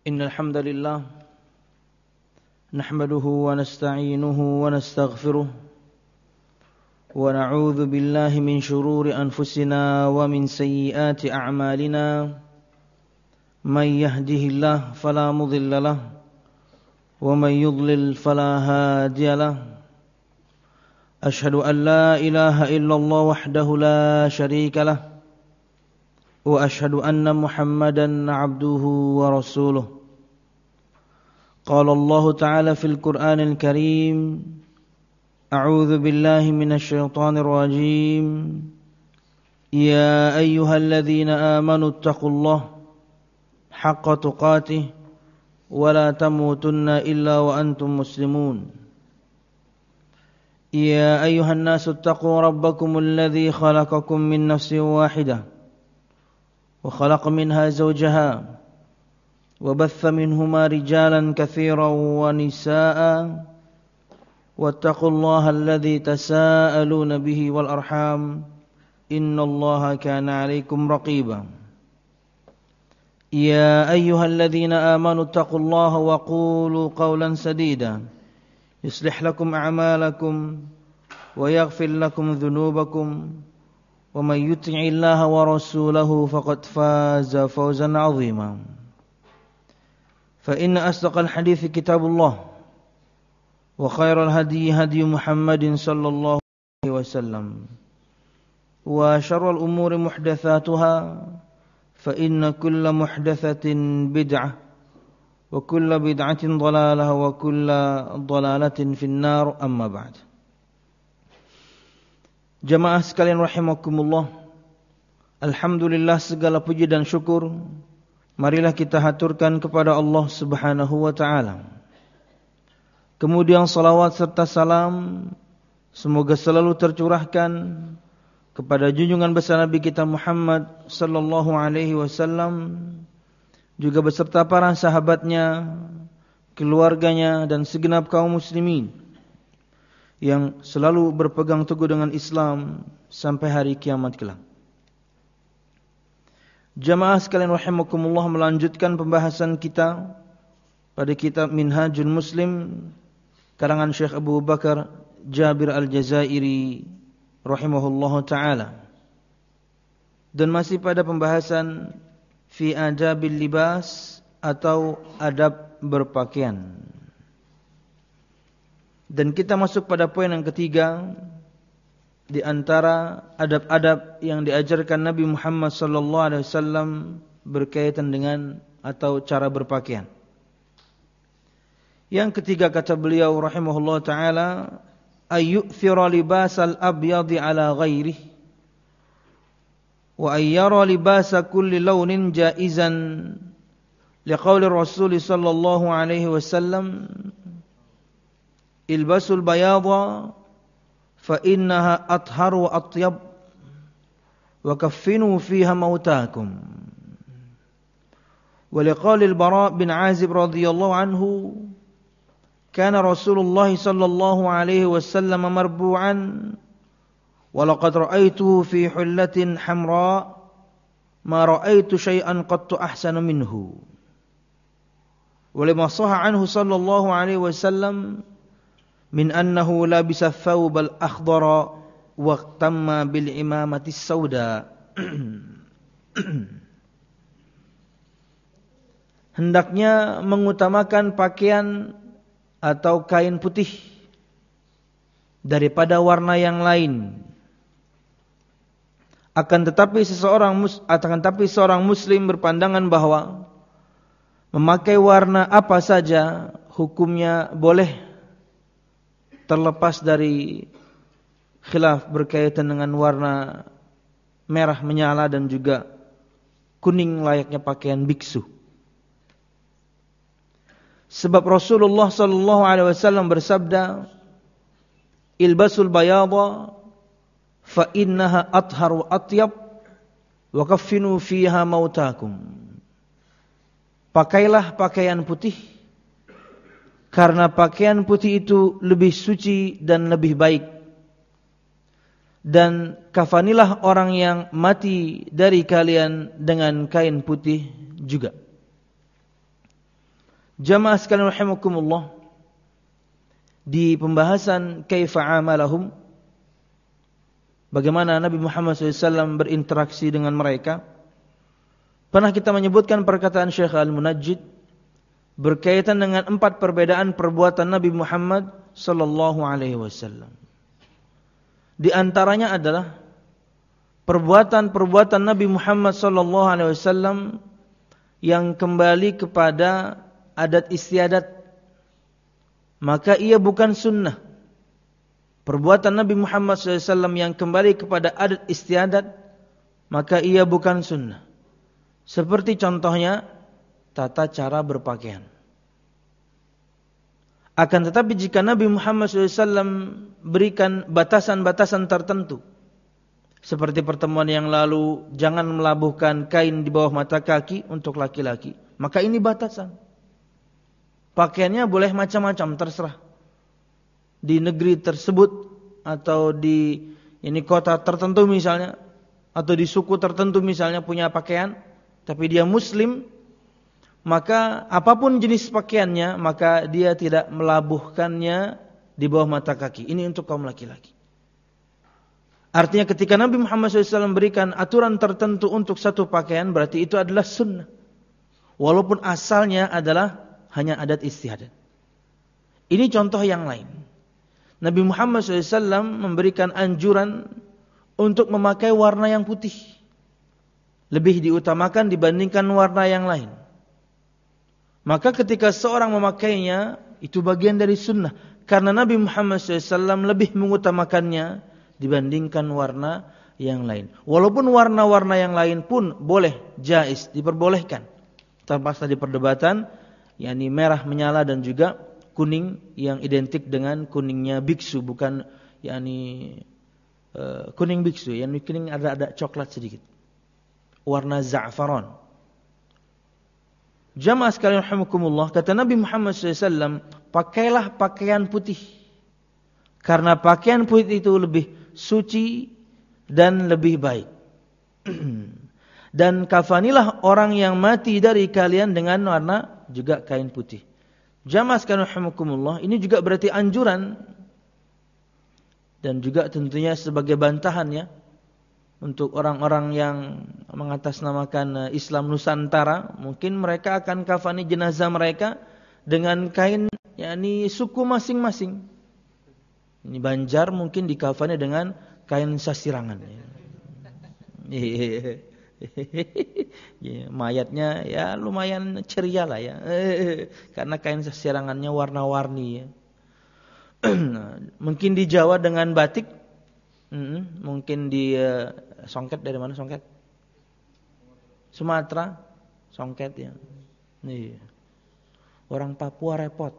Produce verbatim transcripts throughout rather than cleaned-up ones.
إن الحمد لله نحمده ونستعينه ونستغفره ونعوذ بالله من شرور أنفسنا ومن سيئات أعمالنا من يهده الله فلا مضل له ومن يضلل فلا هادي له أشهد أن لا إله إلا الله وحده لا شريك له وأشهد أن محمدا عبده ورسوله قال الله تعالى في القرآن الكريم أعوذ بالله من الشيطان الرجيم يا أيها الذين آمنوا اتقوا الله حق تقاته ولا تموتن إلا وأنتم مسلمون يا أيها الناس اتقوا ربكم الذي خلقكم من نفس واحدة وخلق منها زوجها وبث منهما رجالا كثيرا ونساء واتقوا الله الذي تساءلون به والأرحام إن الله كان عليكم رقيبا يا أيها الذين آمنوا اتقوا الله وقولوا قولا سديدا يصلح لكم أعمالكم ويغفر لكم ذنوبكم ومن يطع الله ورسوله فقد فاز فوزا عظيما فإن أصدق الحديث كتاب الله وخير الهدي هدي محمد صلى الله عليه وسلم وشر الأمور محدثاتها فإن كل محدثة بدعة وكل بدعة ضلالة وكل ضلالة في النار أما بعد. Jamaah sekalian rahimakumullah, alhamdulillah segala puji dan syukur marilah kita haturkan kepada Allah Subhanahu wa taala. Kemudian salawat serta salam semoga selalu tercurahkan kepada junjungan besar Nabi kita Muhammad sallallahu alaihi wasallam, juga beserta para sahabatnya, keluarganya dan segenap kaum muslimin yang selalu berpegang teguh dengan Islam sampai hari kiamat kelak. Jamaah sekalian rahimakumullah, melanjutkan pembahasan kita pada kitab Minhajul Muslim karangan Syekh Abu Bakar Jabir Al-Jazairi rahimahullahu taala, dan masih pada pembahasan fi adabil libas atau adab berpakaian. Dan kita masuk pada poin yang ketiga di antara adab-adab yang diajarkan Nabi Muhammad sallallahu alaihi wasallam berkaitan dengan atau cara berpakaian. Yang ketiga kata beliau rahimahullah taala, ayyuthira libasal abyadi ala ghairih wa ayyara libasa kulli launin jaizan liqauli Rasul sallallahu alaihi wasallam ilbasul bayadha fa innaha athhar wa atyab wa kaffinu fiha mautakum. Wa liqauli al-Bara bin Azib radhiyallahu anhu kana Rasulullah sallallahu alaihi wasallam marbu'an wa laqad ra'aituhu fi hullatin hamra ma ra'aitu shay'an qattu ahsana minhu. Wa lima sahha anhu sallallahu alaihi wasallam min annahu labisa thawb al-akhdara wa tamma bil imamati sauda. Hendaknya mengutamakan pakaian atau kain putih daripada warna yang lain. Akan tetapi seseorang akan tetapi seorang muslim berpandangan bahwa memakai warna apa saja hukumnya boleh, terlepas dari khilaf berkaitan dengan warna merah menyala dan juga kuning layaknya pakaian biksu. Sebab Rasulullah sallallahu alaihi wasallam bersabda, ilbasul bayadha fa innaha athhar wa atyab wa kaffinu fiha mautakum. Pakailah pakaian putih, karena pakaian putih itu lebih suci dan lebih baik. Dan kafanilah orang yang mati dari kalian dengan kain putih juga. Jamaah sekalian rahimakumullah, di pembahasan kaifa amalahum, bagaimana Nabi Muhammad shallallahu alaihi wasallam berinteraksi dengan mereka, pernah kita menyebutkan perkataan Syekh Al-Munajjid berkaitan dengan empat perbedaan perbuatan Nabi Muhammad sallallahu alaihi wasallam. Di antaranya adalah perbuatan-perbuatan Nabi Muhammad sallallahu alaihi wasallam yang kembali kepada adat istiadat, maka ia bukan sunnah. Perbuatan Nabi Muhammad sallallahu alaihi wasallam yang kembali kepada adat istiadat, maka ia bukan sunnah. Seperti contohnya tata cara berpakaian. Akan tetapi jika Nabi Muhammad sallallahu alaihi wasallam berikan batasan-batasan tertentu, seperti pertemuan yang lalu, jangan melabuhkan kain di bawah mata kaki untuk laki-laki, maka ini batasan. Pakaiannya boleh macam-macam, terserah. Di negeri tersebut atau di ini kota tertentu misalnya, atau di suku tertentu misalnya punya pakaian, tapi dia muslim, maka apapun jenis pakaiannya, maka dia tidak melabuhkannya di bawah mata kaki. Ini untuk kaum laki-laki. Artinya ketika Nabi Muhammad shallallahu alaihi wasallam berikan aturan tertentu untuk satu pakaian, berarti itu adalah sunnah. Walaupun asalnya adalah hanya adat istiadat. Ini contoh yang lain. Nabi Muhammad shallallahu alaihi wasallam memberikan anjuran untuk memakai warna yang putih. Lebih diutamakan dibandingkan warna yang lain. Maka ketika seorang memakainya, itu bagian dari sunnah. Karena Nabi Muhammad shallallahu alaihi wasallam lebih mengutamakannya dibandingkan warna yang lain. Walaupun warna-warna yang lain pun boleh, jaiz, diperbolehkan. Tanpa ada perdebatan, yakni merah menyala dan juga kuning yang identik dengan kuningnya biksu, bukan yakni uh, kuning biksu, yang kuning ada ada coklat sedikit. Warna za'faran. Jamaah sekalian rahimakumullah, kata Nabi Muhammad shallallahu alaihi wasallam, pakailah pakaian putih. Karena pakaian putih itu lebih suci dan lebih baik. Dan kafanilah orang yang mati dari kalian dengan warna juga kain putih. Jamaah sekalian rahimakumullah, ini juga berarti anjuran dan juga tentunya sebagai bantahan ya untuk orang-orang yang mengatasnamakan Islam Nusantara. Mungkin mereka akan kafani jenazah mereka dengan kain yakni suku masing-masing. Ini Banjar mungkin dikafani dengan kain sasirangan. Ya, mayatnya ya lumayan ceria lah ya, karena kain sasirangannya warna-warni ya. Mungkin di Jawa dengan batik, mungkin di uh, songket, dari mana songket? Sumatera, songket ya. Nih, orang Papua repot.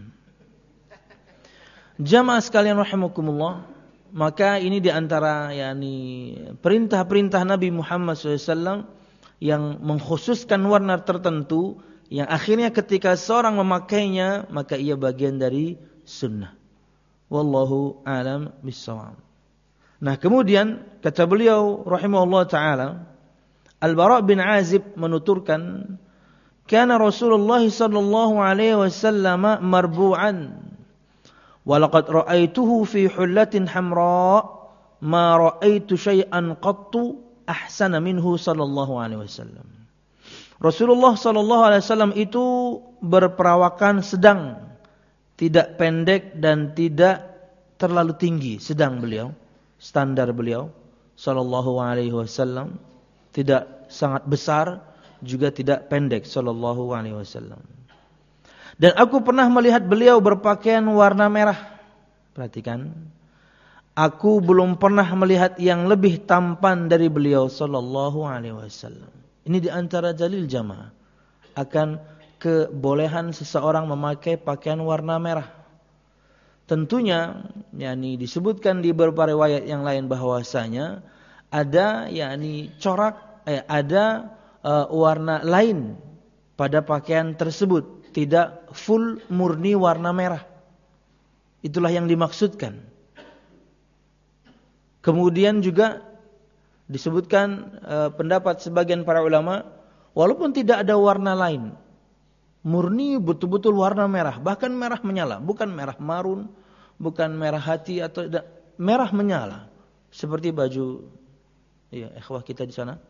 Jamaah sekalian rahimakumullah. Maka ini diantara yakni perintah-perintah Nabi Muhammad shallallahu alaihi wasallam yang mengkhususkan warna tertentu, yang akhirnya ketika seorang memakainya maka ia bagian dari sunnah. Wallahu a'lam bissawab. Nah kemudian kata beliau rahimahullah ta'ala, Al-Bara' bin Azib menuturkan, kana Rasulullah sallallahu alaihi wasallam marbu'an walaqad ra'aituhu fi hullatin hamra ma ra'aitu syai'an qattu ahsana minhu sallallahu alaihi wasallam. Rasulullah sallallahu alaihi wasallam itu berperawakan sedang, tidak pendek dan tidak terlalu tinggi, sedang beliau, standar beliau sallallahu alaihi wasallam, tidak sangat besar juga tidak pendek sallallahu alaihi wasallam. Dan aku pernah melihat beliau berpakaian warna merah. Perhatikan. Aku belum pernah melihat yang lebih tampan dari beliau sallallahu alaihi wasallam. Ini di antara dalil jamaah akan kebolehan seseorang memakai pakaian warna merah. Tentunya yakni disebutkan di beberapa riwayat yang lain bahwasanya ada yakni corak eh, ada uh, warna lain pada pakaian tersebut. Tidak full murni warna merah. Itulah yang dimaksudkan. Kemudian juga disebutkan e, pendapat sebagian para ulama, walaupun tidak ada warna lain, Murni betul-betul warna merah, bahkan merah menyala, bukan merah marun, bukan merah hati atau merah menyala. Seperti baju ya ikhwah kita di sana.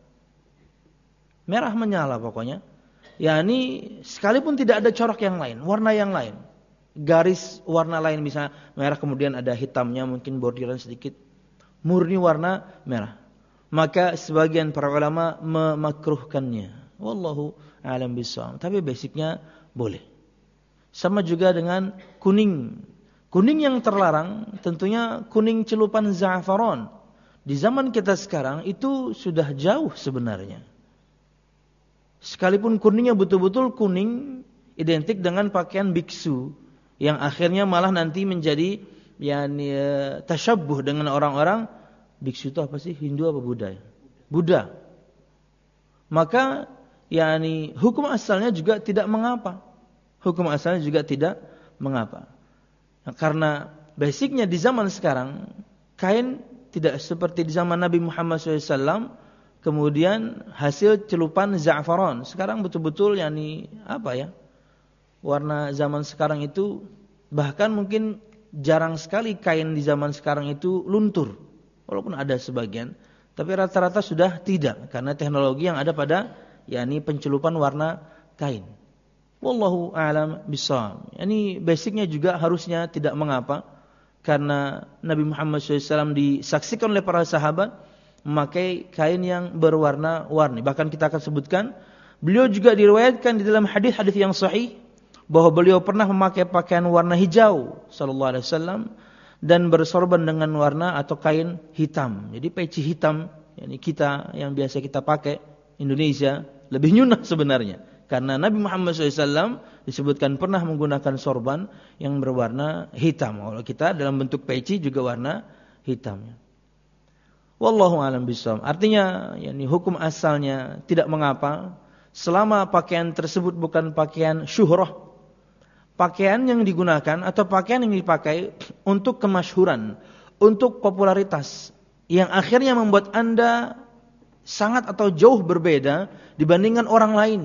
Merah menyala pokoknya. Yani sekalipun tidak ada corak yang lain, warna yang lain. Garis warna lain misalnya merah kemudian ada hitamnya mungkin bordiran sedikit. Murni warna merah. Maka sebagian para ulama memakruhkannya. Wallahu a'lam bishawab. Tapi basicnya boleh. Sama juga dengan kuning. Kuning yang terlarang tentunya kuning celupan za'afaron. Di zaman kita sekarang itu sudah jauh sebenarnya. Sekalipun kuningnya betul-betul kuning identik dengan pakaian biksu yang akhirnya malah nanti menjadi yani tasyabbuh dengan orang-orang biksu itu apa sih? Hindu apa Buddha? Buddha. Maka yani hukum asalnya juga tidak mengapa. Hukum asalnya juga tidak mengapa. Nah, karena basicnya di zaman sekarang kain tidak seperti di zaman Nabi Muhammad shallallahu alaihi wasallam kemudian hasil celupan za'afaron. Sekarang betul-betul yani apa ya? Warna zaman sekarang itu bahkan mungkin jarang sekali kain di zaman sekarang itu luntur. Walaupun ada sebagian, tapi rata-rata sudah tidak karena teknologi yang ada pada yakni pencelupan warna kain. Wallahu a'lam bishawab. Yani basicnya juga harusnya tidak mengapa karena Nabi Muhammad shallallahu alaihi wasallam disaksikan oleh para sahabat memakai kain yang berwarna-warni. Bahkan kita akan sebutkan beliau juga diriwayatkan di dalam hadis-hadis yang sahih bahwa beliau pernah memakai pakaian warna hijau sallallahu alaihi wasallam dan bersorban dengan warna atau kain hitam. Jadi peci hitam yakni kita yang biasa kita pakai Indonesia lebih nyunah sebenarnya. Karena Nabi Muhammad shallallahu alaihi wasallam disebutkan pernah menggunakan sorban yang berwarna hitam. Kalau kita dalam bentuk peci juga warna hitamnya. Wallahu a'lam bishawab. Artinya, yakni hukum asalnya tidak mengapa selama pakaian tersebut bukan pakaian syuhrah. Pakaian yang digunakan atau pakaian yang dipakai untuk kemasyhuran, untuk popularitas yang akhirnya membuat Anda sangat atau jauh berbeda dibandingkan orang lain.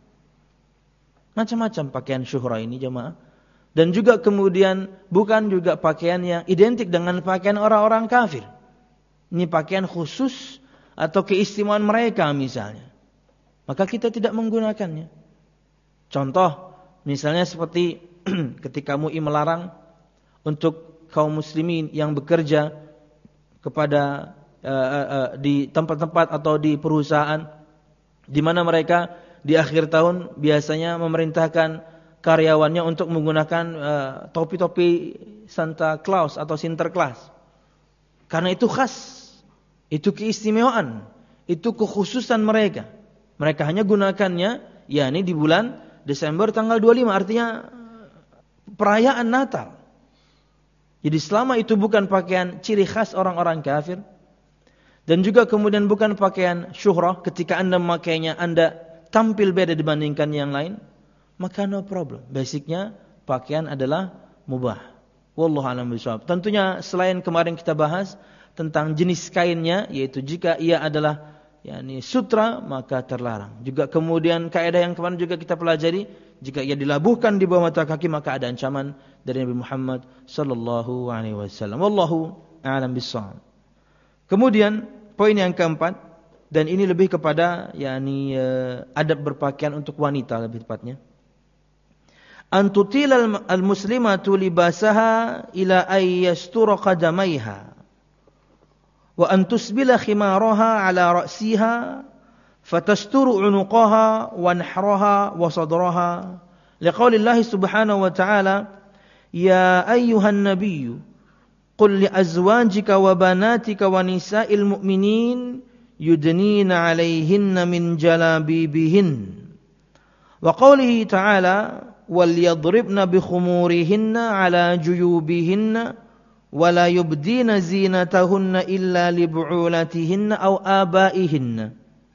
Macam-macam pakaian syuhrah ini jemaah. Dan juga kemudian bukan juga pakaian yang identik dengan pakaian orang-orang kafir. Ini pakaian khusus atau keistimewaan mereka misalnya. Maka kita tidak menggunakannya. Contoh, misalnya seperti ketika M U I melarang untuk kaum muslimin yang bekerja kepada uh, uh, uh, di tempat-tempat atau di perusahaan di mana mereka di akhir tahun biasanya memerintahkan karyawannya untuk menggunakan uh, topi-topi Santa Claus atau Sinterklas. Karena itu khas, itu keistimewaan, itu kekhususan mereka. Mereka hanya gunakannya yakni di bulan Desember tanggal dua puluh lima, artinya perayaan Natal. Jadi selama itu bukan pakaian ciri khas orang-orang kafir dan juga kemudian bukan pakaian syuhrah, ketika Anda memakainya Anda tampil beda dibandingkan yang lain, maka no problem. Basicnya pakaian adalah mubah. Wallahu a'lam bishawab. Tentunya selain kemarin kita bahas tentang jenis kainnya, yaitu jika ia adalah yakni sutra maka terlarang. Juga kemudian kaidah yang kemarin juga kita pelajari, jika ia dilabuhkan di bawah mata kaki maka ada ancaman dari Nabi Muhammad sallallahu alaihi wasallam. Wallahu a'lam bishawab. Kemudian poin yang keempat, dan ini lebih kepada yakni uh, adab berpakaian untuk wanita lebih tepatnya. Antutil al-muslimatu libasaha ila ay yastura qadamaiha wa an tusbila khimaraha ala ra'siha fatasturu 'unuqaha wa nahraha wa sadraha liqaulillahi subhanahu wa ta'ala ya ayyuhan nabiyyu qul li azwajika wa banatika wa nisa'il mu'minin yudnina 'alaihinna min jalabibihin wa qaulihi ta'ala wal yadribna bi khumurihinna 'ala juyubihinna wa la yubdina zinatahunna illa li bu'ulatihinna aw abaihinna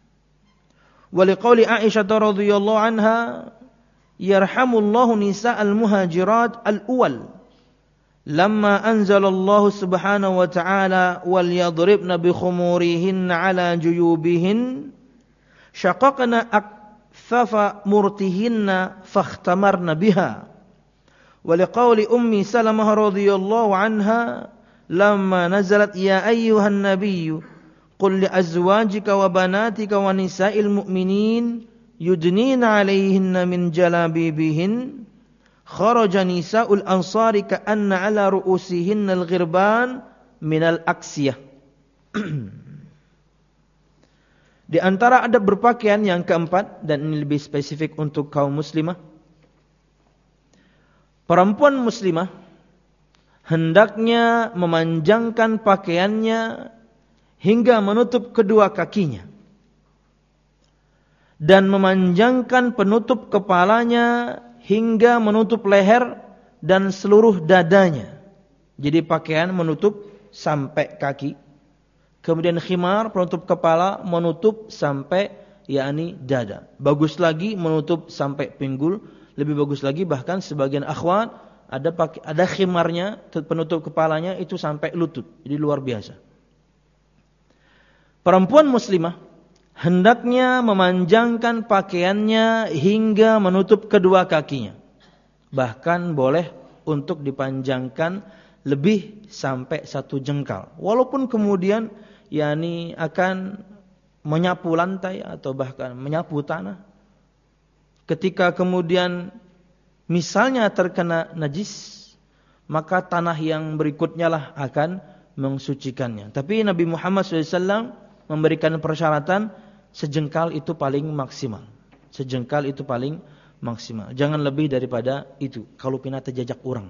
wa liqauli Aisyah radhiyallahu anha yarhamullahu nisa'al muhajirat al-awwal lamma anzalallahu subhanahu wa ta'ala wal yadribna bi khumurihinna 'ala juyubihin syaqaqna fafa murtihinna fakhtamarna biha. Wa liqauli ummi Salamah radhiyallahu anha lamma nazalat ya ayyuhan nabiyyu qul li azwajika wa banatika wa nisa'il mu'minin yudnina 'alayhinna min jalabibihin kharaja nisa'ul ansari ka'anna 'ala ru'usihinna al-ghirban minal aksiyah. Di antara adab berpakaian yang keempat, dan ini lebih spesifik untuk kaum muslimah, perempuan muslimah hendaknya memanjangkan pakaiannya hingga menutup kedua kakinya dan memanjangkan penutup kepalanya hingga menutup leher dan seluruh dadanya. Jadi pakaian menutup sampai kaki, kemudian khimar penutup kepala menutup sampai yakni dada. Bagus lagi menutup sampai pinggul, lebih bagus lagi bahkan sebagian akhwat ada pakai, ada khimarnya penutup kepalanya itu sampai lutut. Jadi luar biasa. Perempuan muslimah hendaknya memanjangkan pakaiannya hingga menutup kedua kakinya. Bahkan boleh untuk dipanjangkan lebih sampai satu jengkal. Walaupun kemudian yakni akan menyapu lantai atau bahkan menyapu tanah. Ketika kemudian misalnya terkena najis, maka tanah yang berikutnya lah akan mensucikannya. Tapi Nabi Muhammad shallallahu alaihi wasallam memberikan persyaratan sejengkal itu paling maksimal. Sejengkal itu paling maksimal. Jangan lebih daripada itu. Kalau pina terjajak orang.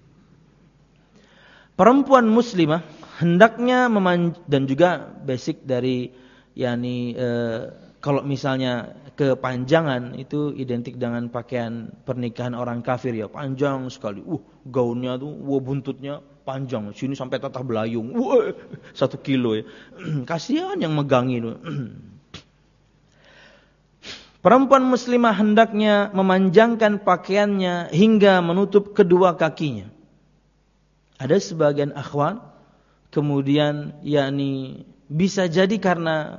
Perempuan muslimah hendaknya memanj- dan juga basic dari yakni e, kalau misalnya kepanjangan itu identik dengan pakaian pernikahan orang kafir ya, panjang sekali. Uh, gaunnya tuh, wah buntutnya panjang. Sini sampai tatah belayung. Wah, satu kilo ya. Kasihan yang megang itu. Perempuan muslimah hendaknya memanjangkan pakaiannya hingga menutup kedua kakinya. Ada sebagian akhwat kemudian yakni bisa jadi karena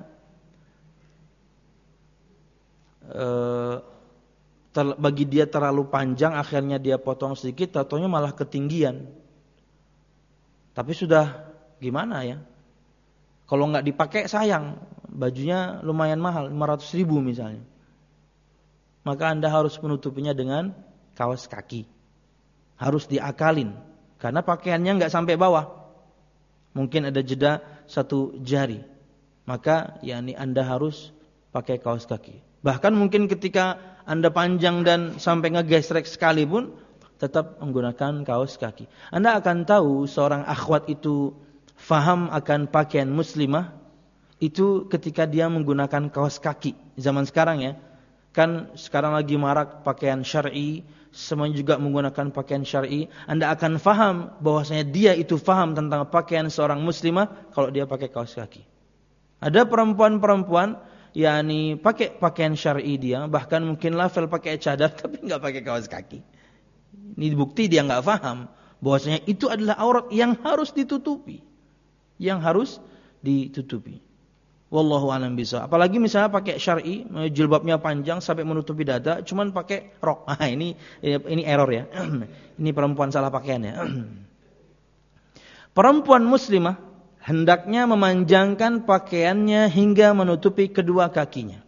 uh, ter, bagi dia terlalu panjang akhirnya dia potong sedikit, tatonya malah ketinggian. Tapi sudah gimana ya? Kalau nggak dipakai sayang, bajunya lumayan mahal, lima ratus ribu misalnya. Maka Anda harus menutupinya dengan kaos kaki. Harus diakalin. Karena pakaiannya enggak sampai bawah. Mungkin ada jeda satu jari. Maka yakni Anda harus pakai kaos kaki. Bahkan mungkin ketika Anda panjang dan sampai ngegesrek sekalipun tetap menggunakan kaos kaki. Anda akan tahu seorang akhwat itu faham akan pakaian muslimah itu ketika dia menggunakan kaos kaki. Zaman sekarang ya. Kan sekarang lagi marak pakaian syar'i, semuanya juga menggunakan pakaian syar'i. Anda akan faham bahwasanya dia itu faham tentang pakaian seorang muslimah kalau dia pakai kaos kaki. Ada perempuan-perempuan yakni pakai pakaian syar'i dia, bahkan mungkin level pakai cadar tapi enggak pakai kaos kaki. Ini bukti dia enggak faham bahwasanya itu adalah aurat yang harus ditutupi. Yang harus ditutupi. Wallahu a'lam bishawab. Apalagi misalnya pakai syar'i, jilbabnya panjang sampai menutupi dada, cuman pakai rok. Ah ini ini error ya. Ini perempuan salah pakaian ya. Perempuan muslimah hendaknya memanjangkan pakaiannya hingga menutupi kedua kakinya.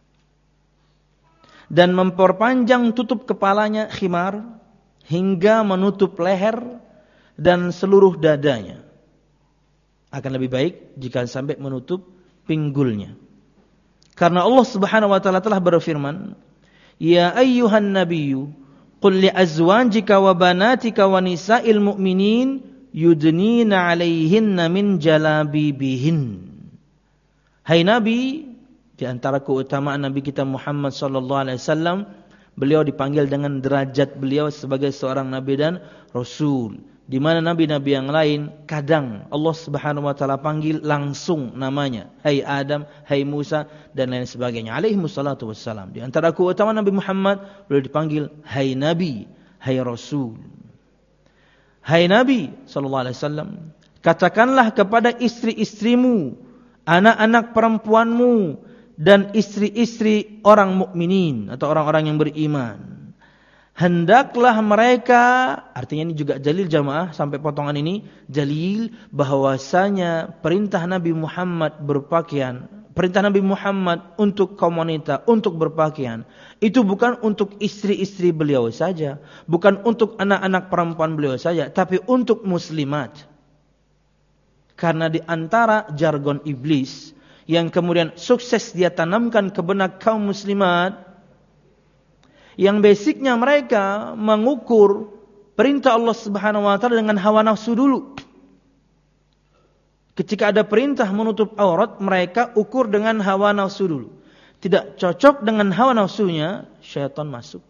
Dan memperpanjang tutup kepalanya khimar hingga menutup leher dan seluruh dadanya. Akan lebih baik jika sampai menutup pinggulnya. Karena Allah Subhanahu wa taala telah berfirman, "Ya ayyuhan nabiyyu, qul li azwajika wa banatika wa nisa'il mu'minin yudnina 'alaihinna min jalabibihin." Hai Nabi, di antara keutamaan Nabi kita Muhammad sallallahu alaihi wasallam, beliau dipanggil dengan derajat beliau sebagai seorang nabi dan rasul. Di mana nabi-nabi yang lain kadang Allah Subhanahu wa taala panggil langsung namanya, hai Adam, hai Musa dan lain sebagainya alaihi wassalatu wassalam. Di antara keutamaan Nabi Muhammad beliau dipanggil hai Nabi, hai Rasul. Hai Nabi sallallahu alaihi wasallam, katakanlah kepada istri-istrimu, anak-anak perempuanmu dan istri-istri orang mukminin atau orang-orang yang beriman. Hendaklah mereka, artinya ini juga dalil jamaah sampai potongan ini, dalil bahwasanya perintah Nabi Muhammad berpakaian, perintah Nabi Muhammad untuk kaum wanita untuk berpakaian itu bukan untuk istri-istri beliau saja, bukan untuk anak-anak perempuan beliau saja, tapi untuk muslimat. Karena di antara jargon iblis yang kemudian sukses dia tanamkan ke benak kaum muslimat, yang basicnya mereka mengukur perintah Allah Subhanahu wa taala dengan hawa nafsu dulu. Ketika ada perintah menutup aurat, mereka ukur dengan hawa nafsu dulu. Tidak cocok dengan hawa nafsunya, syaitan masuk.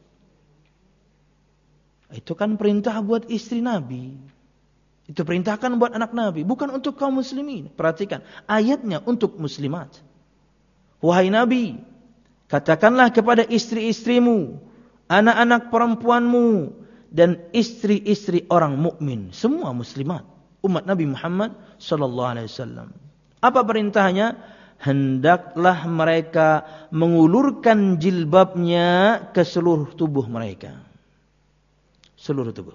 Itu kan perintah buat istri Nabi. Itu perintahkan buat anak Nabi, bukan untuk kaum muslimin. Perhatikan, ayatnya untuk muslimat. Wahai Nabi, katakanlah kepada istri-istrimu, anak-anak perempuanmu, dan istri-istri orang mukmin, semua muslimat, umat Nabi Muhammad sallallahu alaihi wasallam. Apa perintahnya? Hendaklah mereka mengulurkan jilbabnya ke seluruh tubuh mereka. Seluruh tubuh.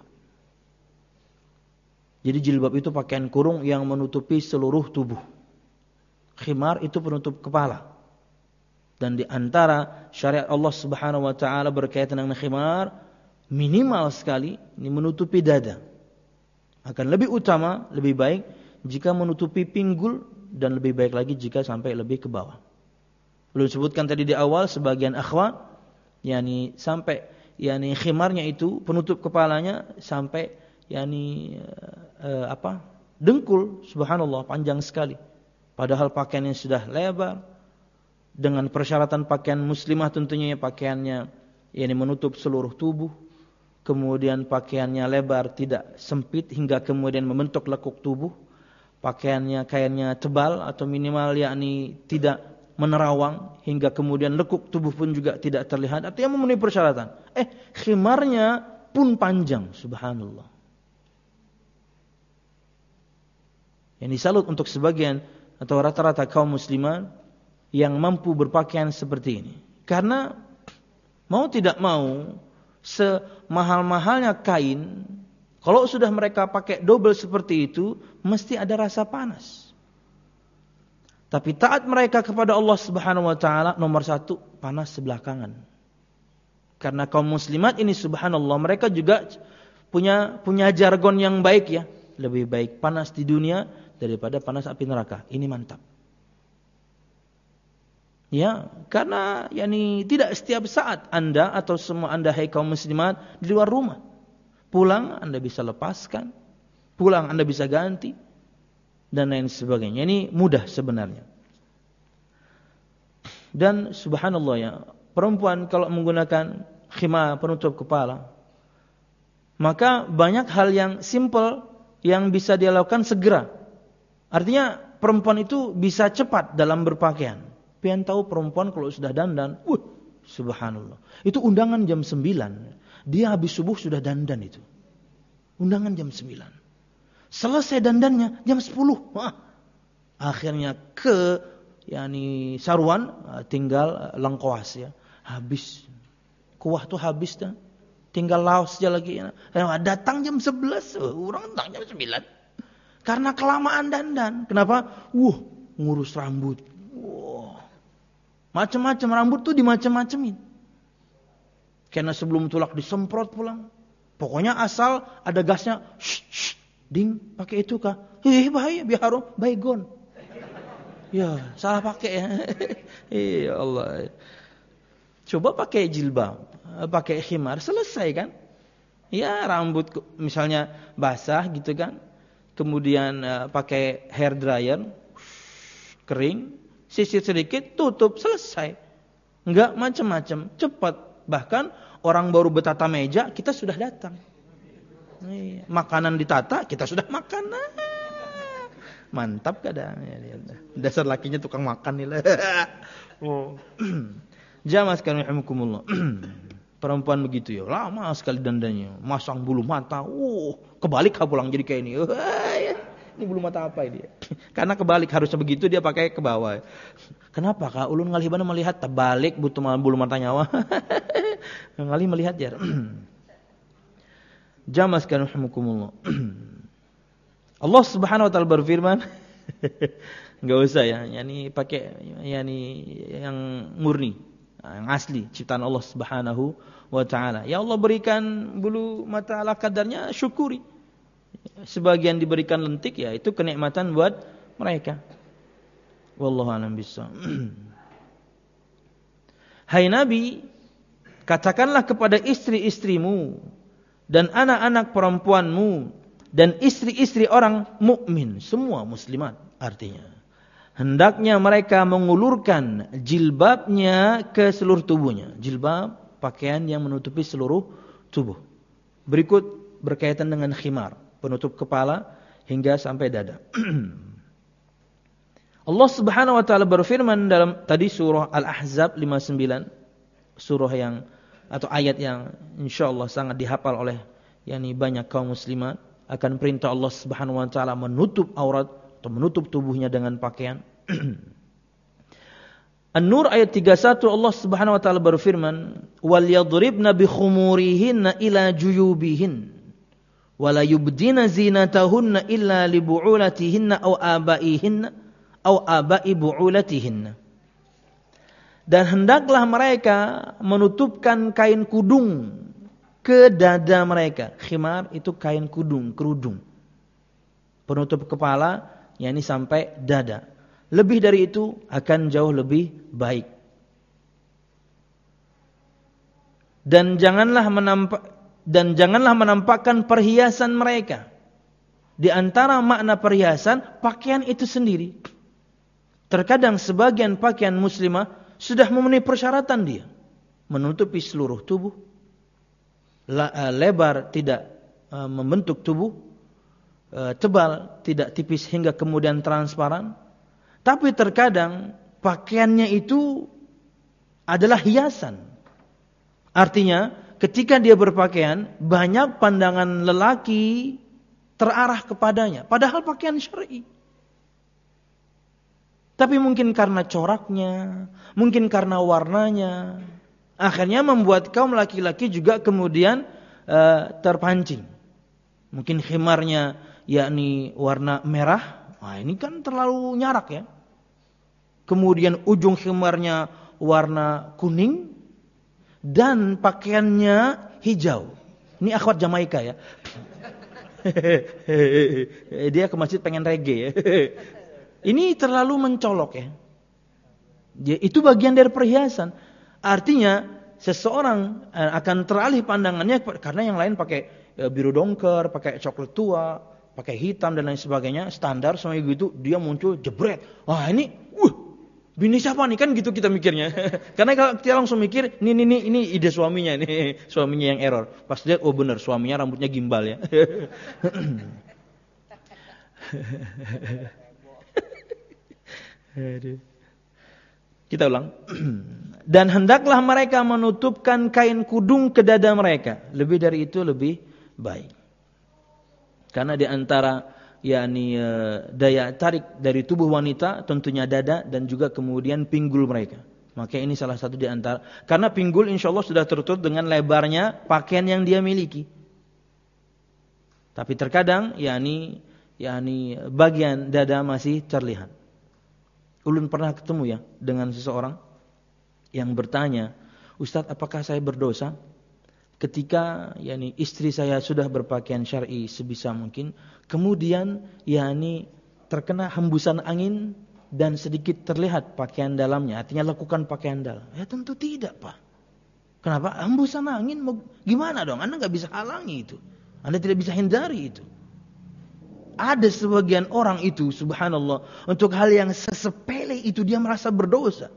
Jadi jilbab itu pakaian kurung yang menutupi seluruh tubuh. Khimar itu penutup kepala. Dan di antara syariat Allah Subhanahu wa taala berkaitan dengan khimar, minimal sekali ini menutupi dada. Akan lebih utama, lebih baik jika menutupi pinggul, dan lebih baik lagi jika sampai lebih ke bawah. Belum sebutkan tadi di awal sebagian akhwat, yakni sampai yakni khimarnya itu penutup kepalanya sampai yakni uh, apa? dengkul, subhanallah, panjang sekali. Padahal pakaiannya sudah lebar. Dengan persyaratan pakaian muslimah tentunya pakaiannya yakni menutup seluruh tubuh. Kemudian pakaiannya lebar, tidak sempit hingga kemudian membentuk lekuk tubuh. Pakaiannya kainnya tebal atau minimal yakni tidak menerawang hingga kemudian lekuk tubuh pun juga tidak terlihat. Artinya memenuhi persyaratan. Eh, khimarnya pun panjang, subhanallah. Yang disalut untuk sebagian atau rata-rata kaum muslimat yang mampu berpakaian seperti ini. Karena mau tidak mau, semahal-mahalnya kain, kalau sudah mereka pakai double seperti itu, mesti ada rasa panas. Tapi taat mereka kepada Allah Subhanahu wa taala nomor satu, panas sebelah kanan. Karena kaum muslimat ini subhanallah, mereka juga punya punya jargon yang baik ya. Lebih baik panas di dunia daripada panas api neraka. Ini mantap. Ya, karena yakni tidak setiap saat Anda atau semua Anda hai kaum muslimat di luar rumah. Pulang Anda bisa lepaskan, pulang Anda bisa ganti, dan lain sebagainya. Ini mudah sebenarnya. Dan subhanallah ya, perempuan kalau menggunakan khimar penutup kepala, maka banyak hal yang simple yang bisa dia lakukan segera. Artinya perempuan itu bisa cepat dalam berpakaian. Pian tahu perempuan kalau sudah dandan, uh, subhanallah. Itu undangan jam sembilan. Dia habis subuh sudah dandan itu. Undangan jam sembilan. Selesai dandannya jam sepuluh. Wah. Akhirnya ke yakni saruan, tinggal lengkoas ya. Habis. Kuah tuh habis dah. Tinggal laos aja lagi. Datang jam sebelas, orang datang jam sembilan. Karena kelamaan dandan. Kenapa? Wuh, ngurus rambut. Wow. Macam-macam rambut tuh dimacam-macamin. Karena sebelum tulak disemprot pulang. Pokoknya asal ada gasnya, shh, shh, ding, pakai itu kah? Eh bahaya, biar harum, baygon. Ya, salah pakai ya. Ya Allah. Coba pakai jilbab, pakai khimar, selesai kan? Ya rambut misalnya basah gitu kan. Kemudian uh, pakai hair dryer, kering, sisir sedikit, tutup, selesai. Enggak macam-macam, cepat. Bahkan orang baru bertata meja, kita sudah datang. Makanan ditata, kita sudah makan. Mantap kadang. Dasar lakinya tukang makan nih lah. Oh. Jamaah sekalian rahimakumullah. Perempuan begitu ya, lama sekali dandannya, masang bulu mata. Oh, kebalik ha pulang jadi kayak ini. Ini bulu mata apa ini? Karena kebalik, harusnya begitu dia pakai ke bawah. Kenapa Kak? Ulun ngalih bana melihat terbalik butuh bulu mata nyawa. Ngalih melihat ya. Jamaskan rahimakumullah. Allah Subhanahu wa taala berfirman, enggak usah ya, yani pakai yani yang murni, yang asli ciptaan Allah Subhanahu wa taala. Ya Allah berikan bulu mata ala kadarnya, syukuri. Sebagian diberikan lentik, ya itu kenikmatan buat mereka. Wallahu a'lam bishawab. Hai Nabi, katakanlah kepada istri-istrimu dan anak-anak perempuanmu dan istri-istri orang mukmin, semua muslimat artinya, hendaknya mereka mengulurkan jilbabnya ke seluruh tubuhnya. Jilbab, pakaian yang menutupi seluruh tubuh. Berikut berkaitan dengan khimar, penutup kepala hingga sampai dada. Allah Subhanahu wa taala berfirman dalam tadi surah Al-Ahzab lima puluh sembilan, surah yang atau ayat yang insyaallah sangat dihafal oleh yakni banyak kaum muslimat, akan perintah Allah Subhanahu wa taala menutup aurat atau menutup tubuhnya dengan pakaian. An-Nur ayat tiga puluh satu, Allah Subhanahu wa taala berfirman, "Wal yadribna bi khumurihinna ila juyubihin wa la yubdina zinatahunna illa li bu'ulatihinna aw abaihinna aw abai bu'ulatihinna." Dan hendaklah mereka menutupkan kain kudung ke dada mereka. Khimar itu kain kudung, kerudung. Penutup kepala, yakni sampai dada. Lebih dari itu akan jauh lebih baik. Dan janganlah menampak dan janganlah menampakkan perhiasan mereka. Di antara makna perhiasan, pakaian itu sendiri. Terkadang sebagian pakaian muslimah sudah memenuhi persyaratan dia, menutupi seluruh tubuh, lebar tidak membentuk tubuh, tebal tidak tipis hingga kemudian transparan. Tapi terkadang pakaiannya itu adalah hiasan. Artinya ketika dia berpakaian, banyak pandangan lelaki terarah kepadanya, padahal pakaian syar'i. Tapi mungkin karena coraknya, mungkin karena warnanya, akhirnya membuat kaum laki-laki juga kemudian uh, terpancing. Mungkin khimarnya yakni warna merah, nah ini kan terlalu nyarak ya. Kemudian ujung khimarnya warna kuning dan pakaiannya hijau. Ini akhwat Jamaika ya. Dia ke masjid pengen reggae ya. Ini terlalu mencolok ya. Itu bagian dari perhiasan. Artinya seseorang akan teralih pandangannya karena yang lain pakai biru dongker, pakai coklat tua, pakai hitam dan lain sebagainya, standar semua gitu, dia muncul jebret. Wah, ini uh, bini siapa nih kan gitu kita mikirnya. Karena kalau kita langsung mikir, ini ini ini ide suaminya ini, suaminya yang error. Pas lihat oh benar suaminya rambutnya gimbal ya. Kita ulang. Dan hendaklah mereka menutupkan kain kudung ke dada mereka. Lebih dari itu lebih baik. Karena di antara yakni daya tarik dari tubuh wanita tentunya dada dan juga kemudian pinggul mereka. Maka ini salah satu di antara. Karena pinggul insyaallah sudah tertutup dengan lebarnya pakaian yang dia miliki. Tapi terkadang yakni yakni bagian dada masih terlihat. Ulun pernah ketemu ya dengan seseorang yang bertanya, "Ustaz, apakah saya berdosa ketika yakni istri saya sudah berpakaian syar'i sebisa mungkin, kemudian yakni terkena hembusan angin dan sedikit terlihat pakaian dalamnya, artinya lakukan pakaian dalam?" Ya tentu tidak, Pak. Kenapa? Hembusan angin gimana dong? Anda enggak bisa halangi itu. Anda tidak bisa hindari itu. Ada sebagian orang itu, subhanallah, untuk hal yang sesepele itu dia merasa berdosa.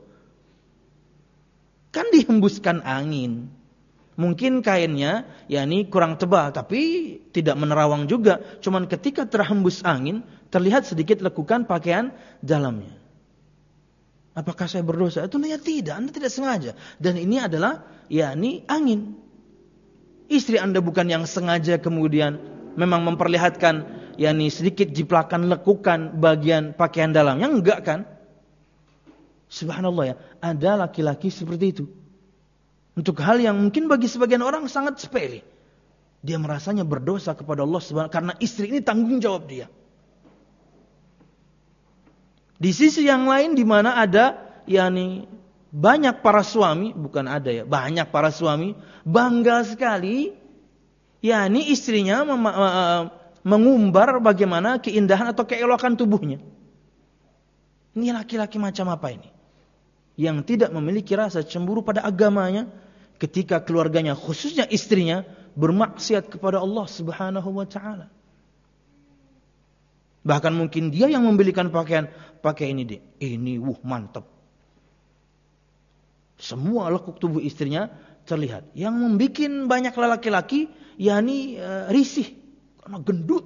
Kan dihembuskan angin. Mungkin kainnya yakni kurang tebal tapi tidak menerawang juga. Cuman ketika terhembus angin terlihat sedikit lekukan pakaian dalamnya. Apakah saya berdosa? Itu ya tidak, Anda tidak sengaja. Dan ini adalah yakni angin. Istri Anda bukan yang sengaja kemudian memang memperlihatkan yakni sedikit jiplakan lekukan bagian pakaian dalamnya, enggak kan? Subhanallah ya, ada laki-laki seperti itu. Untuk hal yang mungkin bagi sebagian orang sangat sepele. Dia merasanya berdosa kepada Allah Subhanahu karena istri ini tanggung jawab dia. Di sisi yang lain di mana ada yakni banyak para suami, bukan ada ya, banyak para suami bangga sekali yakni istrinya mem- mengumbar bagaimana keindahan atau keelokan tubuhnya. Ini laki-laki macam apa ini? Yang tidak memiliki rasa cemburu pada agamanya ketika keluarganya, khususnya istrinya, bermaksiat kepada Allah Subhanahu wa taala. Bahkan mungkin dia yang membelikan pakaian, pakai ini deh. Ini wuh mantap. Semua lekuk tubuh istrinya terlihat. Yang membuat banyak laki-laki yakni uh, risih karena gendut.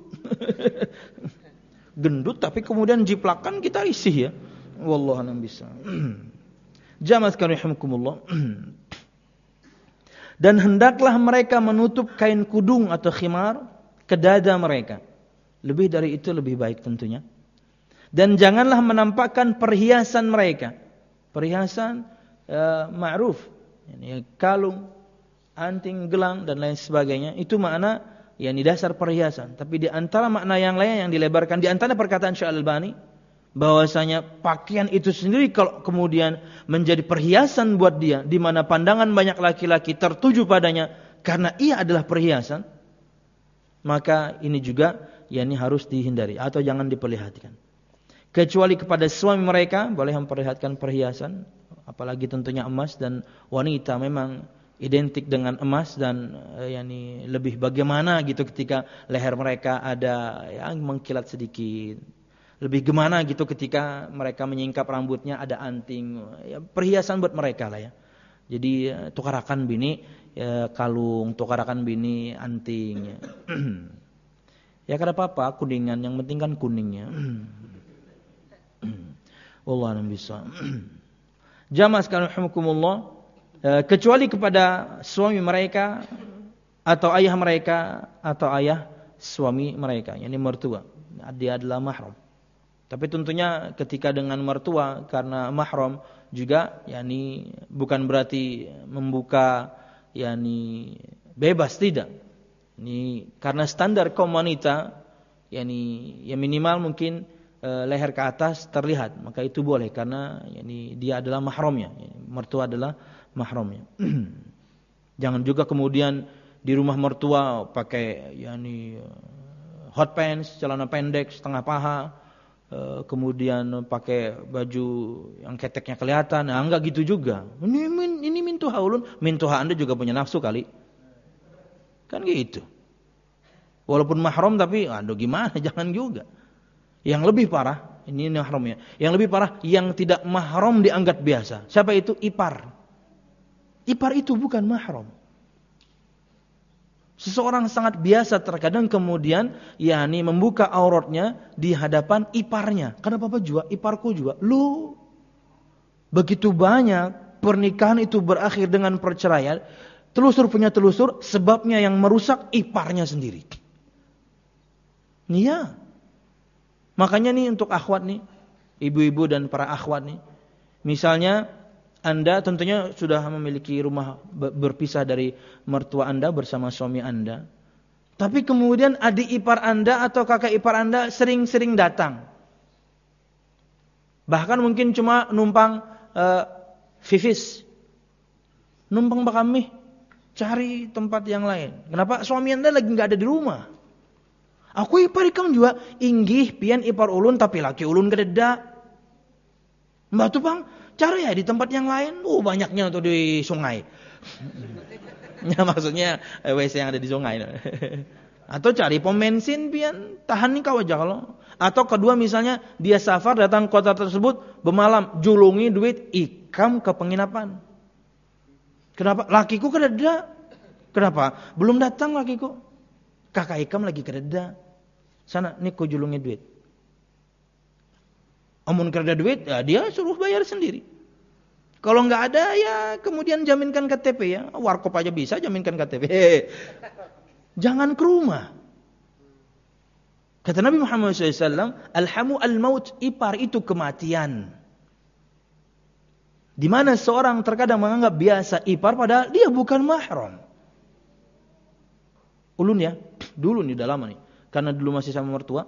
Gendut tapi kemudian jiplakan kita risih ya. Wallahu a'lam bishawab. Jamaah sekalian rahimakumullah. Dan hendaklah mereka menutup kain kudung atau khimar ke dada mereka. Lebih dari itu lebih baik tentunya. Dan janganlah menampakkan perhiasan mereka. Perhiasan uh, ma'ruf, yani kalung, anting, gelang dan lain sebagainya. Itu makna yakni dasar perhiasan. Tapi di antara makna yang lain yang dilebarkan, di antara perkataan Syekh Al-Albani, bahwasanya pakaian itu sendiri kalau kemudian menjadi perhiasan buat dia, di mana pandangan banyak laki-laki tertuju padanya karena ia adalah perhiasan, maka ini juga yakni harus dihindari atau jangan diperlihatkan. Kecuali kepada suami mereka boleh memperlihatkan perhiasan, apalagi tentunya emas, dan wanita memang identik dengan emas dan eh, yakni lebih bagaimana gitu ketika leher mereka ada yang mengkilat sedikit. Lebih gimana gitu ketika mereka menyingkap rambutnya ada anting, ya, perhiasan buat mereka lah ya. Jadi tukarakan bini ya, kalung, tukarakan bini anting. Ya, ya kada apa-apa kuningan, yang penting kan kuningnya. Wallahu a'lam bishawab. Jamaah sekalian rahimakumullah, kecuali kepada suami mereka atau ayah mereka atau ayah suami mereka, yakni mertua. Dia adalah mahram. Tapi tentunya ketika dengan mertua karena mahram juga yakni bukan berarti membuka yakni bebas, tidak. Ini karena standar kaum wanita yakni yang minimal mungkin e, leher ke atas terlihat, maka itu boleh karena yakni dia adalah mahramnya, yakni mertua adalah mahramnya. Jangan juga kemudian di rumah mertua pakai yakni hot pants, celana pendek setengah paha, kemudian pakai baju yang keteknya kelihatan. Nah, enggak gitu juga. Ini min, ini mintuha ulun, mintuha Anda juga punya nafsu kali. Kan gitu. Walaupun mahram tapi aduh gimana, jangan juga. Yang lebih parah, ini mahramnya. Yang lebih parah yang tidak mahram dianggap biasa. Siapa itu? Ipar. Ipar itu bukan mahram. Seseorang sangat biasa terkadang kemudian yakni membuka auratnya di hadapan iparnya. Kenapa Bapak juga? Iparku juga. Lu begitu banyak pernikahan itu berakhir dengan perceraian. Telusur punya telusur, sebabnya yang merusak iparnya sendiri. Iya. Makanya nih untuk akhwat nih, ibu-ibu dan para akhwat nih. Misalnya Anda tentunya sudah memiliki rumah berpisah dari mertua Anda bersama suami Anda. Tapi kemudian adik ipar Anda atau kakak ipar Anda sering-sering datang. Bahkan mungkin cuma numpang uh, fifis. Numpang bakami. Cari tempat yang lain. Kenapa? Suami Anda lagi gak ada di rumah. Aku ipar ikam juga. Inggih pian ipar ulun tapi laki ulun kededa. Mbak tuh bang. Cari ya di tempat yang lain. Oh banyaknya tuh di sungai. Ya maksudnya W C yang ada di sungai. Atau cari pom bensin pian. Tahan nih kau aja kalau. Atau kedua misalnya dia safar datang kota tersebut. Bermalam. Julungi duit ikam ke penginapan. Kenapa? Lakiku kededa. Kenapa? Belum datang lakiku. Kakak ikam lagi kededa. Sana nih ku julungi duit. Amun kerja duit, ya dia suruh bayar sendiri. Kalau nggak ada, ya kemudian jaminkan K T P ya. Warkop aja bisa jaminkan K T P. Hehehe. Jangan ke rumah. Kata Nabi Muhammad shallallahu alaihi wasallam, alhamu al-maut, ipar itu kematian. Di mana seorang terkadang menganggap biasa ipar padahal dia bukan mahram. Ulun ya, dulu nih udah lama nih, karena dulu masih sama mertua.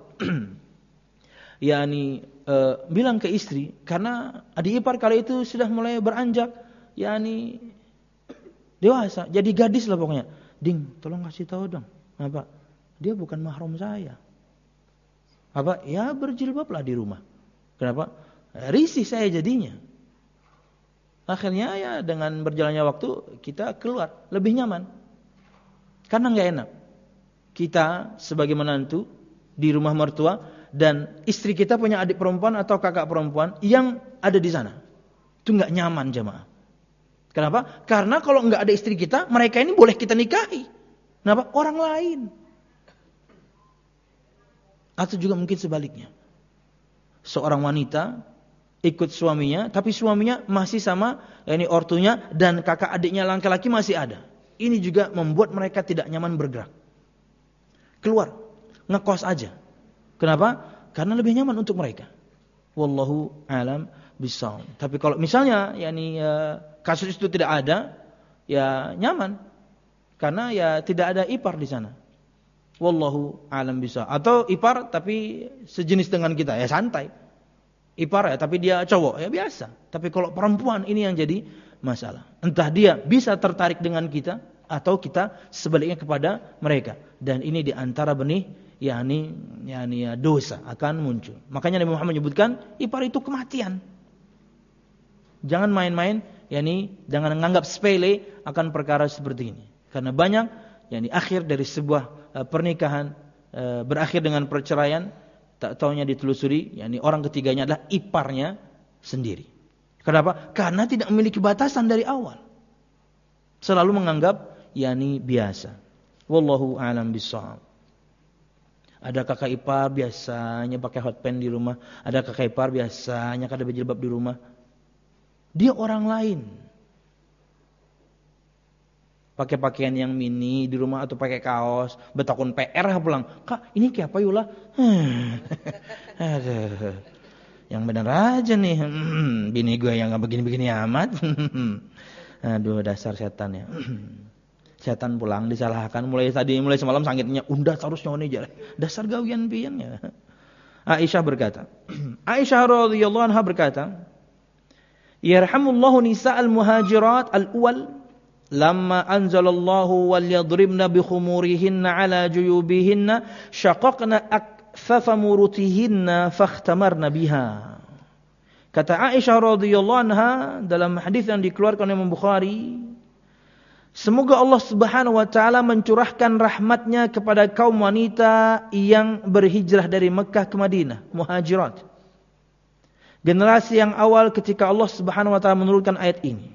Yani e, bilang ke istri, karena adik ipar kali itu sudah mulai beranjak, yani dewasa, jadi gadis lah pokoknya. Ding, tolong kasih tahu dong, apa? Dia bukan mahram saya. Apa? Ya berjilbab lah di rumah. Kenapa? Risih saya jadinya. Akhirnya ya dengan berjalannya waktu kita keluar lebih nyaman. Karena nggak enak. Kita sebagai menantu di rumah mertua dan istri kita punya adik perempuan atau kakak perempuan yang ada di sana. Itu nggak nyaman jemaah. Kenapa? Karena kalau nggak ada istri kita, mereka ini boleh kita nikahi. Kenapa? Orang lain. Atau juga mungkin sebaliknya. Seorang wanita ikut suaminya, tapi suaminya masih sama, yakni ortunya dan kakak adiknya laki-laki masih ada. Ini juga membuat mereka tidak nyaman bergerak. Keluar, ngekos aja. Kenapa? Karena lebih nyaman untuk mereka. Wallahu a'lam bishawab. Tapi kalau misalnya yakni ya, kasus itu tidak ada, ya nyaman. Karena ya tidak ada ipar di sana. Wallahu a'lam bishawab. Atau ipar tapi sejenis dengan kita, ya santai. Ipar ya tapi dia cowok, ya biasa. Tapi kalau perempuan ini yang jadi masalah. Entah dia bisa tertarik dengan kita atau kita sebaliknya kepada mereka. Dan ini di antara benih yakni yakni dosa akan muncul. Makanya Nabi Muhammad menyebutkan ipar itu kematian. Jangan main-main, yakni jangan menganggap sepele akan perkara seperti ini. Karena banyak yakni akhir dari sebuah uh, pernikahan uh, berakhir dengan perceraian, tak taunya ditelusuri, yakni orang ketiganya adalah iparnya sendiri. Kenapa? Karena tidak memiliki batasan dari awal. Selalu menganggap yakni biasa. Wallahu a'lam bishawab. Ada kakak ipar biasanya pakai hot pants di rumah, ada kakak ipar biasanya kada berjilbab di rumah. Dia orang lain. Pakai pakaian yang mini di rumah atau pakai kaos, betakun P R pulang. Kak, ini kayak apa Yula? Hmm. Aduh. Yang benar aja nih. Hmm. Bini gue yang enggak begini-begini amat. Aduh, dasar setan ya. Setan pulang disalahkan mulai tadi mulai semalam sakitnya unda harus nyone aja. Dasar gawian pian ya. Aisyah berkata. Aisyah radhiyallahu anha berkata, "Yarhamullahu nisa'al muhajirat al-awwal lamma anzalallahu wal yadribna bi khumurihinna ala juyubihinna syaqaqna akfafa murutihinna fakhtamarna biha." Kata Aisyah radhiyallahu anha dalam hadis yang dikeluarkan oleh Imam Bukhari, semoga Allah Subhanahu wa taala mencurahkan rahmatnya kepada kaum wanita yang berhijrah dari Mekah ke Madinah, muhajirat. Generasi yang awal ketika Allah Subhanahu wa taala menurunkan ayat ini.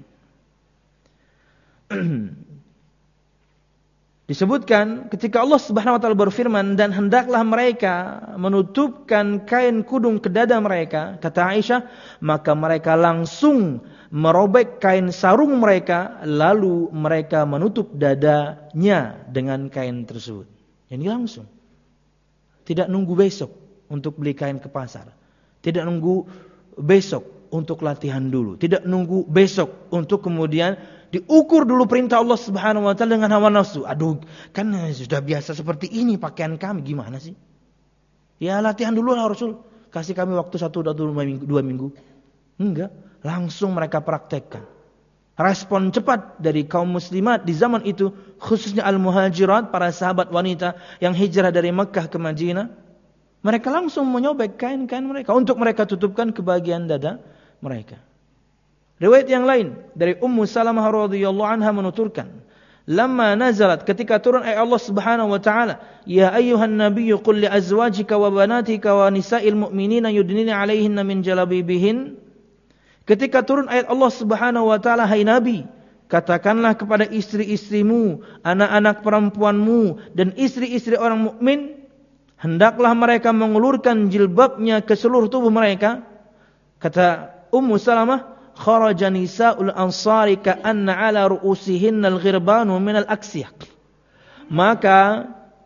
Disebutkan ketika Allah Subhanahu wa taala berfirman, dan hendaklah mereka menutupkan kain kudung ke dada mereka, kata Aisyah, maka mereka langsung merobek kain sarung mereka, lalu mereka menutup dadanya dengan kain tersebut. Ini langsung. Tidak nunggu besok untuk beli kain ke pasar. Tidak nunggu besok untuk latihan dulu. Tidak nunggu besok untuk kemudian diukur dulu perintah Allah Subhanahu wa taala dengan hawa nafsu. Aduh, kan sudah biasa seperti ini pakaian kami, gimana sih? Ya latihan dulu lah Rasul. Kasih kami waktu satu atau dua minggu, dua minggu. Enggak, langsung mereka praktekkan. Respon cepat dari kaum muslimat di zaman itu, khususnya al-muhajirat, para sahabat wanita yang hijrah dari Mekah ke Madinah, mereka langsung menyobek kain-kain mereka untuk mereka tutupkan ke bagian dada mereka. Riwayat yang lain dari Ummu Salamah radhiyallahu anha menuturkan, lamma nazalat, ketika turun ayat Allah Subhanahu wa taala, ya ayyuhan nabiyyu qul li azwajika wa banatika wa nisa'il mu'minina yudnina 'alaihinna min jalabibihin. Ketika turun ayat Allah Subhanahu wa taala, hai Nabi, katakanlah kepada istri-istrimu, anak-anak perempuanmu dan istri-istri orang mukmin, hendaklah mereka mengulurkan jilbabnya ke seluruh tubuh mereka. Kata Ummu Salamah, kharaja nisa'ul ansari ka'anna 'ala ru'usihinna al-ghirbanu min al-aksiyah. Maka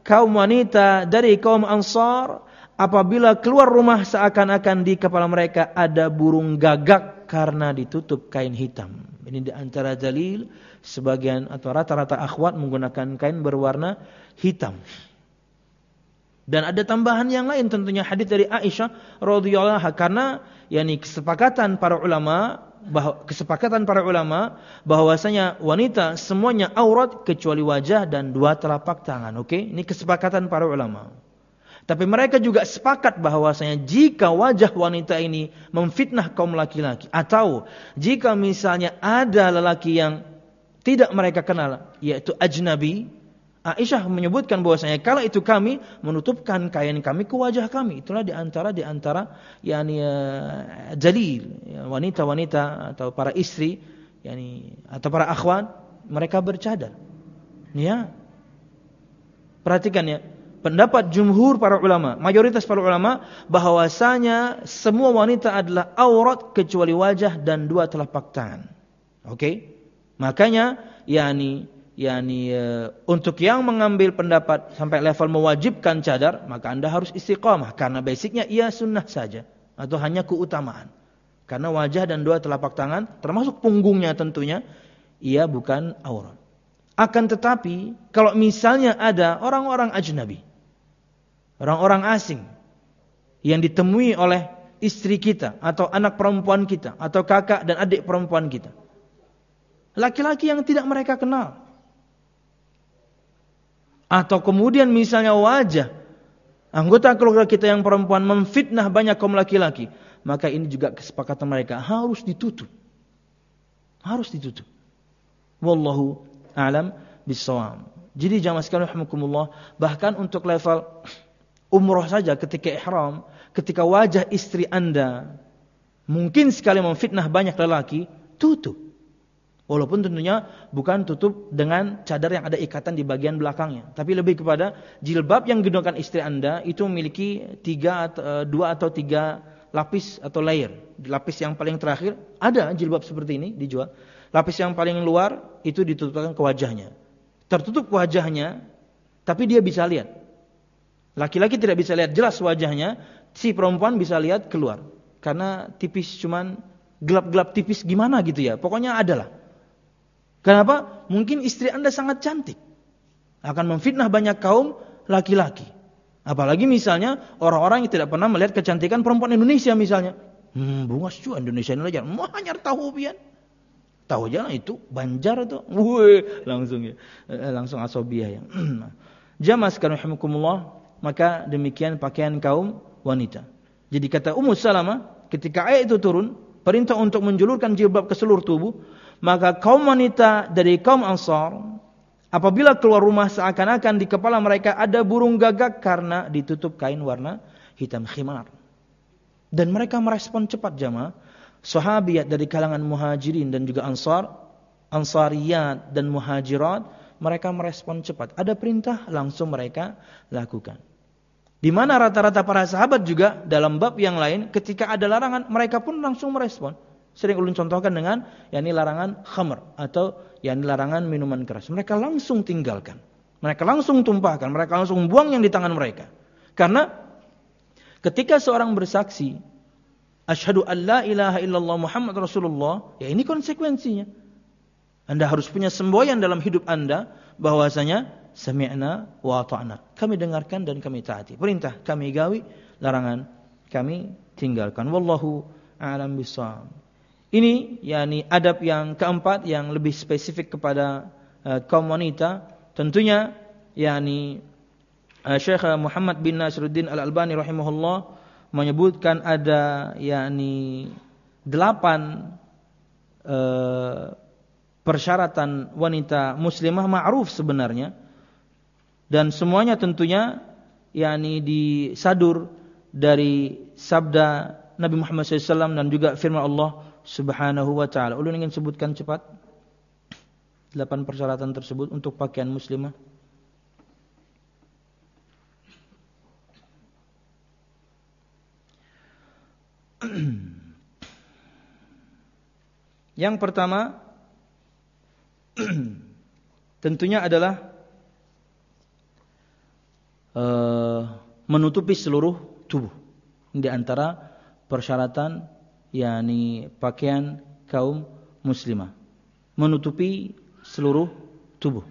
kaum wanita dari kaum Ansar apabila keluar rumah seakan-akan di kepala mereka ada burung gagak karena ditutup kain hitam. Ini di antara dalil sebagian atau rata-rata akhwat menggunakan kain berwarna hitam. Dan ada tambahan yang lain tentunya hadis dari Aisyah radhiyallahu anha, karena yakni kesepakatan para ulama bahwa kesepakatan para ulama bahwasanya wanita semuanya aurat kecuali wajah dan dua telapak tangan. Oke, okay? Ini kesepakatan para ulama. Tapi mereka juga sepakat bahwasanya jika wajah wanita ini memfitnah kaum laki-laki, atau jika misalnya ada lelaki yang tidak mereka kenal, yaitu ajnabi, Aisyah menyebutkan bahwasanya kalau itu kami menutupkan kain kami ke wajah kami. Itulah di antara di antara yakni uh, dalil ya, wanita-wanita atau para istri yakni atau para akhwat mereka bercadar. Ya. Perhatikan ya, pendapat jumhur para ulama, mayoritas para ulama bahwasanya semua wanita adalah aurat kecuali wajah dan dua telapak tangan. Oke? Okay? Makanya yakni yakni e, untuk yang mengambil pendapat sampai level mewajibkan cadar, maka Anda harus istiqamah karena basicnya ia sunnah saja atau hanya keutamaan. Karena wajah dan dua telapak tangan termasuk punggungnya tentunya ia bukan aurat. Akan tetapi kalau misalnya ada orang-orang ajnabi, orang-orang asing yang ditemui oleh istri kita atau anak perempuan kita atau kakak dan adik perempuan kita, laki-laki yang tidak mereka kenal, atau kemudian misalnya wajah anggota keluarga kita yang perempuan memfitnah banyak kaum laki-laki, maka ini juga kesepakatan mereka harus ditutup. Harus ditutup. Wallahu a'lam bissawab. Jadi jamaah sekalian rahimakumullah, bahkan untuk level umrah saja ketika ihram, ketika wajah istri Anda mungkin sekali memfitnah banyak lelaki, tutup. Walaupun tentunya bukan tutup dengan cadar yang ada ikatan di bagian belakangnya, tapi lebih kepada jilbab yang digunakan istri Anda itu memiliki tiga, dua atau tiga lapis atau layer. Lapis yang paling terakhir ada jilbab seperti ini dijual. Lapis yang paling luar itu ditutupkan ke wajahnya. Tertutup wajahnya, tapi dia bisa lihat. Laki-laki tidak bisa lihat jelas wajahnya, si perempuan bisa lihat keluar. Karena tipis, cuman gelap-gelap tipis gimana gitu ya. Pokoknya adalah. Kenapa? Mungkin istri Anda sangat cantik, akan memfitnah banyak kaum laki-laki. Apalagi misalnya orang-orang yang tidak pernah melihat kecantikan perempuan Indonesia misalnya. Hmm, bunga cu Indonesia ini aja. Mau hanyar tahu pian. Tahu aja lah itu Banjar itu. Wih, langsung ya. Langsung asobiah ya. Jamaah sekalian rahimakumullah, maka demikian pakaian kaum wanita. Jadi kata Ummu Salamah, ketika ayat itu turun, perintah untuk menjulurkan jilbab ke seluruh tubuh, maka kaum wanita dari kaum Ansar apabila keluar rumah seakan-akan di kepala mereka ada burung gagak karena ditutup kain warna hitam khimar. Dan mereka merespon cepat jamaah. Sahabiat dari kalangan muhajirin dan juga ansar, ansariyat dan muhajirat, mereka merespon cepat. Ada perintah langsung mereka lakukan. Di mana rata-rata para sahabat juga dalam bab yang lain ketika ada larangan mereka pun langsung merespon. Sering ulun contohkan dengan yakni larangan khamr atau yakni larangan minuman keras. Mereka langsung tinggalkan. Mereka langsung tumpahkan, mereka langsung buang yang di tangan mereka. Karena ketika seorang bersaksi asyhadu an la ilaha illallah Muhammad Rasulullah, ya ini konsekuensinya. Anda harus punya semboyan dalam hidup Anda bahwasanya sami'na wa ata'na. Kami dengarkan dan kami taati. Perintah kami gawi, larangan kami tinggalkan. Wallahu a'lam bishawab. Ini yakni adab yang keempat yang lebih spesifik kepada uh, kaum wanita. Tentunya yakni uh, Syekh Muhammad bin Nasruddin Al-Albani rahimahullah menyebutkan ada yakni delapan uh, persyaratan wanita muslimah ma'ruf sebenarnya, dan semuanya tentunya yakni disadur dari sabda Nabi Muhammad shallallahu alaihi wasallam dan juga firman Allah Subhanahu wa ta'ala. Ulun ingin sebutkan cepat delapan persyaratan tersebut untuk pakaian muslimah. Yang pertama tentunya adalah uh, menutupi seluruh tubuh. Di antara persyaratan yakni pakaian kaum muslimah, menutupi seluruh tubuh.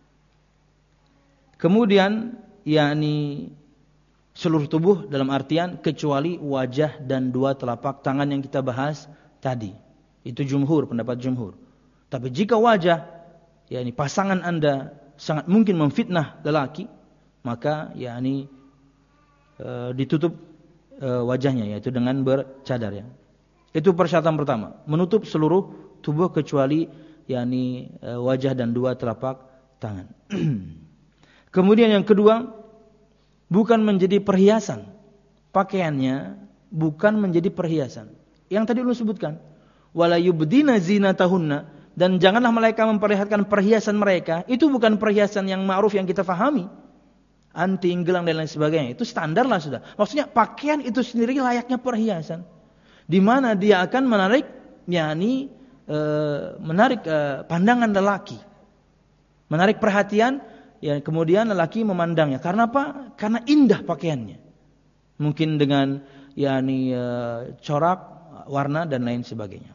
Kemudian yakni seluruh tubuh dalam artian kecuali wajah dan dua telapak tangan yang kita bahas tadi. Itu jumhur, pendapat jumhur. Tapi jika wajah yakni pasangan Anda sangat mungkin memfitnah lelaki, maka yakni e, ditutup e, wajahnya, yaitu dengan bercadar ya. Itu persyaratan pertama, menutup seluruh tubuh kecuali yakni e, wajah dan dua telapak tangan. Kemudian yang kedua, bukan menjadi perhiasan. Pakaiannya bukan menjadi perhiasan. Yang tadi lu sebutkan, wala yubdina zinatahunna, dan janganlah mereka memperlihatkan perhiasan mereka. Itu bukan perhiasan yang ma'ruf yang kita fahami. Anting, gelang dan lain sebagainya. Itu standar lah sudah. Maksudnya pakaian itu sendiri layaknya perhiasan, di mana dia akan menarik, yakni e, menarik e, pandangan lelaki, menarik perhatian. Ya, kemudian lelaki memandangnya. Karena apa? Karena indah pakaiannya. Mungkin dengan yakni e, corak, warna dan lain sebagainya.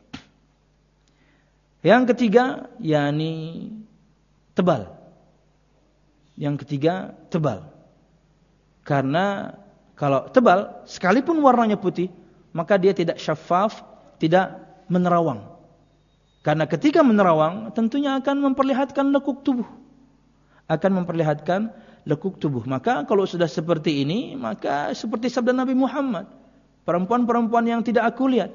Yang ketiga, yakni tebal. Yang ketiga, tebal. Karena kalau tebal, sekalipun warnanya putih, maka dia tidak syafaf, tidak menerawang. Karena ketika menerawang, tentunya akan memperlihatkan lekuk tubuh. Akan memperlihatkan lekuk tubuh. Maka kalau sudah seperti ini, maka seperti sabda Nabi Muhammad, perempuan-perempuan yang tidak aku lihat,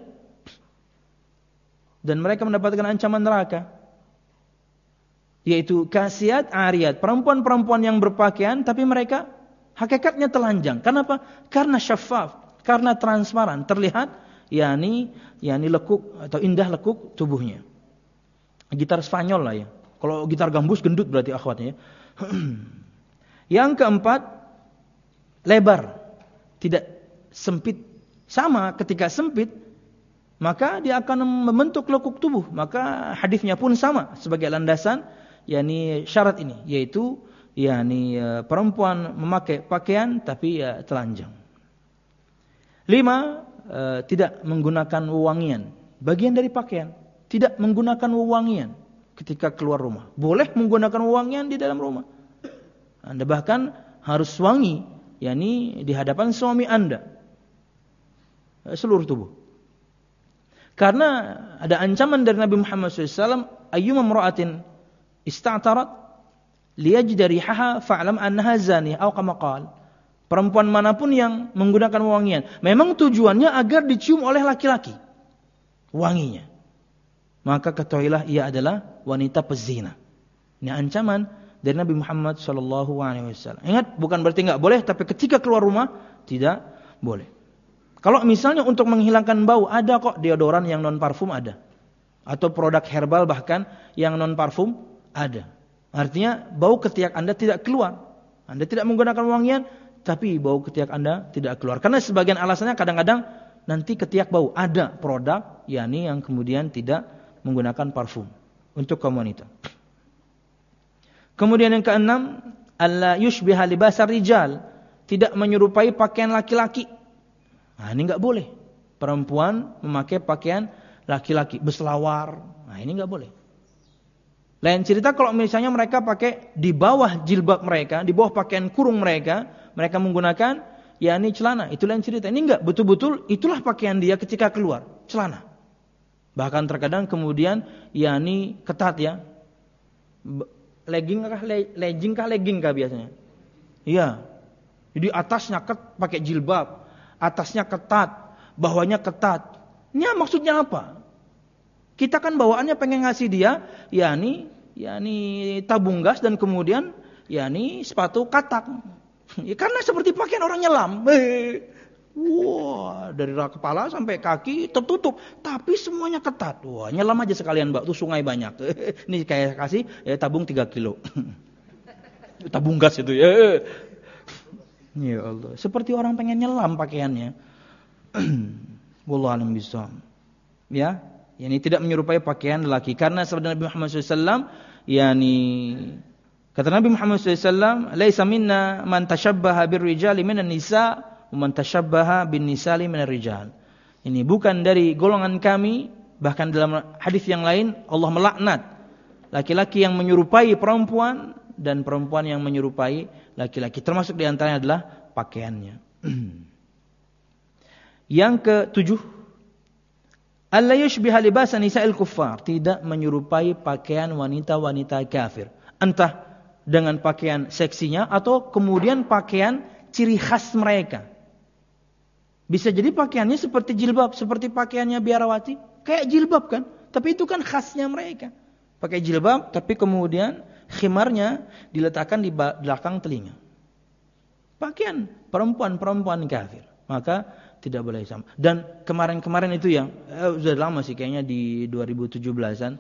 dan mereka mendapatkan ancaman neraka, yaitu kasiat ariyat, perempuan-perempuan yang berpakaian tapi mereka hakikatnya telanjang. Kenapa? Karena syafaf, karena transparan, terlihat yakni yakni lekuk atau indah lekuk tubuhnya. Gitar Spanyol lah ya. Kalau gitar gambus gendut berarti akhwatnya ya. Yang keempat, lebar, tidak sempit. Sama, ketika sempit, maka dia akan membentuk lekuk tubuh. Maka hadisnya pun sama sebagai landasan, yakni syarat ini, yaitu yakni perempuan memakai pakaian tapi ya telanjang. Lima, eh, tidak menggunakan wewangian. Bagian dari pakaian, tidak menggunakan wewangian ketika keluar rumah. Boleh menggunakan wewangian di dalam rumah. Anda bahkan harus wangi, yakni di hadapan suami Anda, seluruh tubuh. Karena ada ancaman dari Nabi Muhammad shallallahu alaihi wasallam, ayyuma imra'atin ista'tarat liyajida rihaha fa'lam annaha zaniyah atau kama qala. Perempuan manapun yang menggunakan wewangian, memang tujuannya agar dicium oleh laki-laki wanginya, maka ketahuilah ia adalah wanita pezina. Ini ancaman dari Nabi Muhammad sallallahu alaihi wasallam. Ingat, bukan berarti enggak boleh, tapi ketika keluar rumah tidak boleh. Kalau misalnya untuk menghilangkan bau, ada kok deodoran yang non parfum ada. Atau produk herbal bahkan yang non parfum ada. Artinya bau ketiak Anda tidak keluar. Anda tidak menggunakan wangian, tapi bau ketiak Anda tidak keluar. Karena sebagian alasannya kadang-kadang nanti ketiak bau. Ada produk yakni yang kemudian tidak menggunakan parfum untuk kaum wanita. Kemudian yang keenam, alla yushbiha libasar rijal, tidak menyerupai pakaian laki-laki. Nah, ini enggak boleh. Perempuan memakai pakaian laki-laki, berselawar. Nah, ini enggak boleh. Lain cerita kalau misalnya mereka pakai di bawah jilbab mereka, di bawah pakaian kurung mereka, mereka menggunakan yakni celana. Itu lain cerita. Ini enggak, betul-betul itulah pakaian dia ketika keluar, celana. Bahkan terkadang kemudian yakni ketat ya. Legging kah legging kah legging kah biasanya? Iya. Jadi atasnya ket pakai jilbab, atasnya ketat, bawahnya ketat. Ini maksudnya apa? Kita kan bawaannya pengen ngasih dia yakni yakni tabung gas dan kemudian yakni sepatu katak. Ya, karena seperti pakaian orang nyelam. Wah, dari kepala sampai kaki tertutup, tapi semuanya ketat. Wah, nyelam aja sekalian, Mbak. Tuh sungai banyak. Ini kayak kasih ya, tabung tiga kilo. Tabung gas itu ya. Ya Allah, seperti orang pengen nyelam pakaiannya. Wallahu a'lam bishawab. Ya, ini tidak menyerupai pakaian lelaki karena sabda Nabi Muhammad shallallahu alaihi wasallam, yakni Kata Nabi Muhammad shallallahu alaihi wasallam, "Laisa minna man tashabbaha birrijali minan nisa wa man tashabbaha bin nisali minar rijal." Ini bukan dari golongan kami, bahkan dalam hadis yang lain Allah melaknat laki-laki yang menyerupai perempuan dan perempuan yang menyerupai laki-laki, termasuk di antaranya adalah pakaiannya. Yang ketujuh, alla yushbiha libasa nisa'il kuffar, tidak menyerupai pakaian wanita-wanita kafir. Entah dengan pakaian seksinya atau kemudian pakaian ciri khas mereka. Bisa jadi pakaiannya seperti jilbab, seperti pakaiannya biarawati, kayak jilbab kan, tapi itu kan khasnya mereka. Pakai jilbab tapi kemudian khimarnya diletakkan di belakang telinga. Pakaian perempuan-perempuan kafir, maka tidak boleh sama. Dan kemarin-kemarin itu yang eh, sudah lama sih kayaknya di dua ribu tujuh belasan,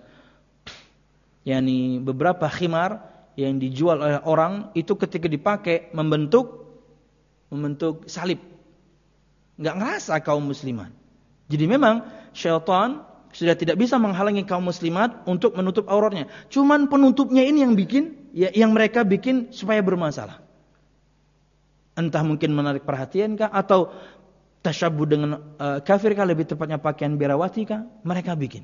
yakni beberapa khimar yang dijual oleh orang itu ketika dipakai membentuk membentuk salib. Enggak ngerasa kaum muslimat. Jadi memang syaitan sudah tidak bisa menghalangi kaum muslimat untuk menutup auratnya. Cuman penutupnya ini yang bikin ya, yang mereka bikin supaya bermasalah. Entah mungkin menarik perhatian kah atau tasyabuh dengan uh, kafir kah, lebih tepatnya pakaian biarawati kah, mereka bikin.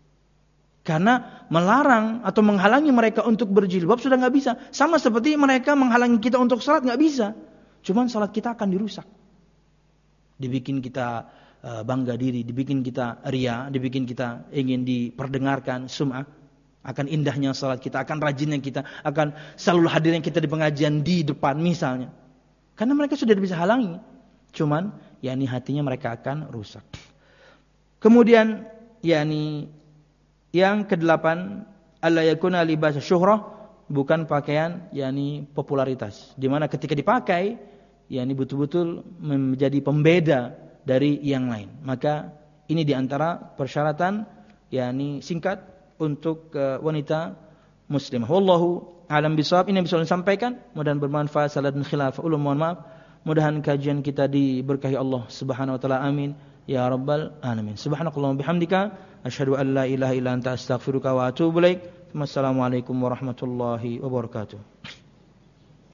Karena melarang atau menghalangi mereka untuk berjilbab sudah enggak bisa. Sama seperti mereka menghalangi kita untuk salat enggak bisa. Cuman salat kita akan dirusak. Dibikin kita uh, bangga diri, dibikin kita ria, dibikin kita ingin diperdengarkan sum'ah. Akan indahnya salat kita, akan rajinnya kita, akan selalu hadirnya kita di pengajian di depan misalnya. Karena mereka sudah bisa halangi. Cuman yakni hatinya mereka akan rusak. Kemudian yakni yang kedelapan, alla yakuna libas syuhrah, bukan pakaian yakni popularitas, di mana ketika dipakai yakni betul-betul menjadi pembeda dari yang lain. Maka ini di antara persyaratan yakni singkat untuk uh, wanita muslimah. Wallahu a'lam bishawab. Ini yang bisa saya sampaikan, mudah-mudahan bermanfaat. Salah dan khilaf ulum, mohon maaf. Mudah-mudahan kajian kita diberkahi Allah Subhanahu wa taala. Amin ya rabbal alamin. Subhanakallahumma bihamdika asyhadu an la ilaha illa anta astaghfiruka wa atubu ilaik. Wassalamualaikum warahmatullahi wabarakatuh.